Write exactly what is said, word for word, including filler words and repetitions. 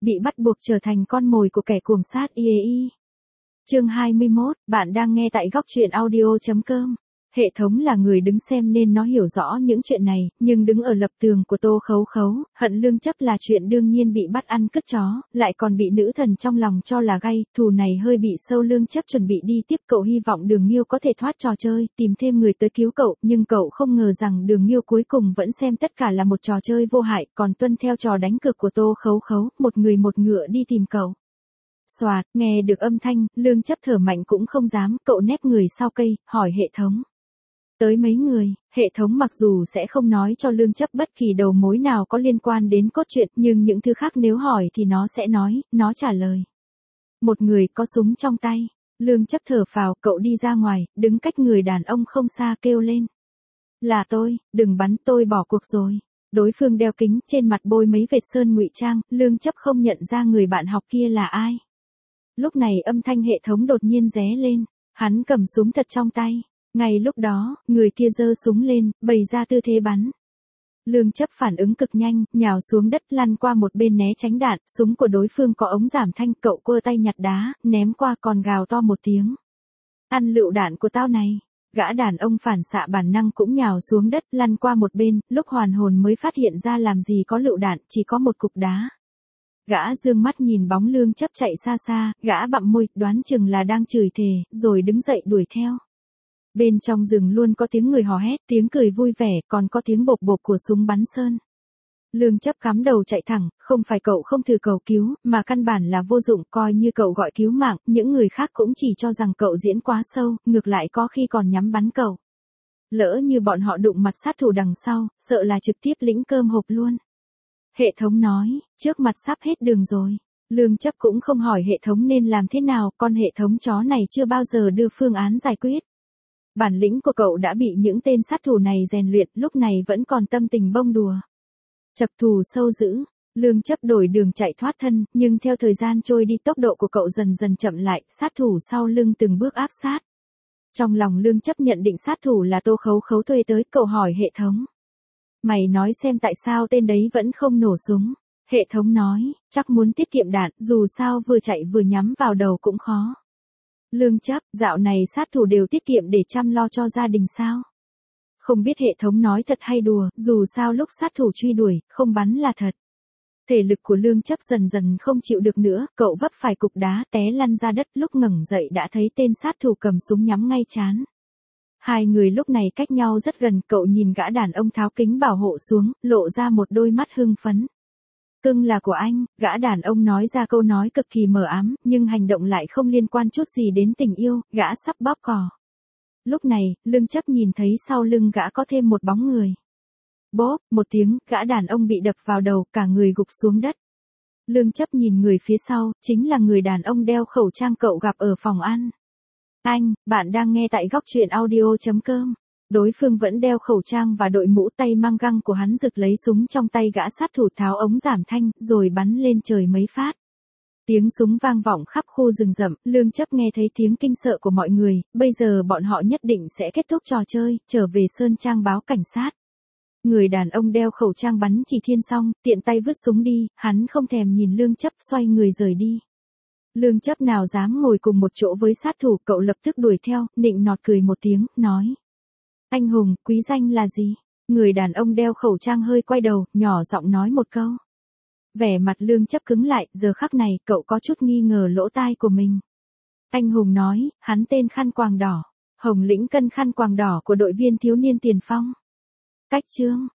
bị bắt buộc trở thành con mồi của kẻ cuồng sát i a e. Chương hai mươi mốt, bạn đang nghe tại góc truyện audio chấm com. Hệ thống là người đứng xem nên nó hiểu rõ những chuyện này, nhưng đứng ở lập tường của Tô Khấu Khấu, hận Lương Chấp là chuyện đương nhiên, bị bắt ăn cướp chó, lại còn bị nữ thần trong lòng cho là gay, thù này hơi bị sâu. Lương Chấp chuẩn bị đi tiếp cậu, hy vọng Đường Nghiêu có thể thoát trò chơi, tìm thêm người tới cứu cậu, nhưng cậu không ngờ rằng Đường Nghiêu cuối cùng vẫn xem tất cả là một trò chơi vô hại, còn tuân theo trò đánh cược của Tô Khấu Khấu, một người một ngựa đi tìm cậu. Xoạt, nghe được âm thanh, Lương Chấp thở mạnh cũng không dám, cậu nép người sau cây, hỏi hệ thống. Tới mấy người, hệ thống mặc dù sẽ không nói cho Lương Chấp bất kỳ đầu mối nào có liên quan đến cốt truyện, nhưng những thứ khác nếu hỏi thì nó sẽ nói, nó trả lời. Một người có súng trong tay. Lương Chấp thở phào, cậu đi ra ngoài, đứng cách người đàn ông không xa, kêu lên. Là tôi, đừng bắn, tôi bỏ cuộc rồi. Đối phương đeo kính, trên mặt bôi mấy vệt sơn ngụy trang, Lương Chấp không nhận ra người bạn học kia là ai. Lúc này âm thanh hệ thống đột nhiên ré lên, hắn cầm súng thật trong tay. Ngay lúc đó, người kia giơ súng lên, bày ra tư thế bắn. Lương Chấp phản ứng cực nhanh, nhào xuống đất, lăn qua một bên né tránh đạn, súng của đối phương có ống giảm thanh, cậu quơ tay nhặt đá, ném qua, còn gào to một tiếng. Ăn lựu đạn của tao này. Gã đàn ông phản xạ bản năng cũng nhào xuống đất, lăn qua một bên, lúc hoàn hồn mới phát hiện ra làm gì có lựu đạn, chỉ có một cục đá. Gã dương mắt nhìn bóng Lương Chấp chạy xa xa, gã bặm môi, đoán chừng là đang chửi thề, rồi đứng dậy đuổi theo. Bên trong rừng luôn có tiếng người hò hét, tiếng cười vui vẻ, còn có tiếng bộp bộp của súng bắn sơn. Lương Chấp cắm đầu chạy thẳng, không phải cậu không thử cầu cứu, mà căn bản là vô dụng, coi như cậu gọi cứu mạng, những người khác cũng chỉ cho rằng cậu diễn quá sâu, ngược lại có khi còn nhắm bắn cậu. Lỡ như bọn họ đụng mặt sát thủ đằng sau, sợ là trực tiếp lĩnh cơm hộp luôn. Hệ thống nói, trước mặt sắp hết đường rồi. Lương Chấp cũng không hỏi hệ thống nên làm thế nào, con hệ thống chó này chưa bao giờ đưa phương án giải quyết. Bản lĩnh của cậu đã bị những tên sát thủ này rèn luyện, lúc này vẫn còn tâm tình bông đùa. Chập thù sâu dữ, Lương Chấp đổi đường chạy thoát thân, nhưng theo thời gian trôi đi tốc độ của cậu dần dần chậm lại, sát thủ sau lưng từng bước áp sát. Trong lòng Lương Chấp nhận định sát thủ là Tô Khấu Khấu thuê tới, cậu hỏi hệ thống. Mày nói xem tại sao tên đấy vẫn không nổ súng. Hệ thống nói, chắc muốn tiết kiệm đạn, dù sao vừa chạy vừa nhắm vào đầu cũng khó. Lương Chấp, dạo này sát thủ đều tiết kiệm để chăm lo cho gia đình sao? Không biết hệ thống nói thật hay đùa, dù sao lúc sát thủ truy đuổi, không bắn là thật. Thể lực của Lương Chấp dần dần không chịu được nữa, cậu vấp phải cục đá, té lăn ra đất, lúc ngẩng dậy đã thấy tên sát thủ cầm súng nhắm ngay trán. Hai người lúc này cách nhau rất gần, cậu nhìn gã đàn ông tháo kính bảo hộ xuống, lộ ra một đôi mắt hưng phấn. Cưng là của anh, gã đàn ông nói ra câu nói cực kỳ mờ ám, nhưng hành động lại không liên quan chút gì đến tình yêu, gã sắp bóp cò. Lúc này, Lương Chấp nhìn thấy sau lưng gã có thêm một bóng người. Bốp, một tiếng, gã đàn ông bị đập vào đầu, cả người gục xuống đất. Lương Chấp nhìn người phía sau, chính là người đàn ông đeo khẩu trang cậu gặp ở phòng ăn. Anh, bạn đang nghe tại góc truyện audio chấm com. Đối phương vẫn đeo khẩu trang và đội mũ, tay mang găng của hắn rực lấy súng trong tay gã sát thủ, tháo ống giảm thanh, rồi bắn lên trời mấy phát. Tiếng súng vang vọng khắp khu rừng rậm, Lương Chấp nghe thấy tiếng kinh sợ của mọi người, bây giờ bọn họ nhất định sẽ kết thúc trò chơi, trở về Sơn Trang báo cảnh sát. Người đàn ông đeo khẩu trang bắn chỉ thiên xong, tiện tay vứt súng đi, hắn không thèm nhìn Lương Chấp, xoay người rời đi. Lương Chấp nào dám ngồi cùng một chỗ với sát thủ, cậu lập tức đuổi theo, nịnh nọt cười một tiếng, nói. Anh hùng, quý danh là gì? Người đàn ông đeo khẩu trang hơi quay đầu, nhỏ giọng nói một câu. Vẻ mặt Lương Chấp cứng lại, giờ khắc này, cậu có chút nghi ngờ lỗ tai của mình. Anh hùng nói, hắn tên Khăn Quàng Đỏ. Hồng Lĩnh Cân khăn quàng đỏ của đội viên thiếu niên tiền phong. Cách chương.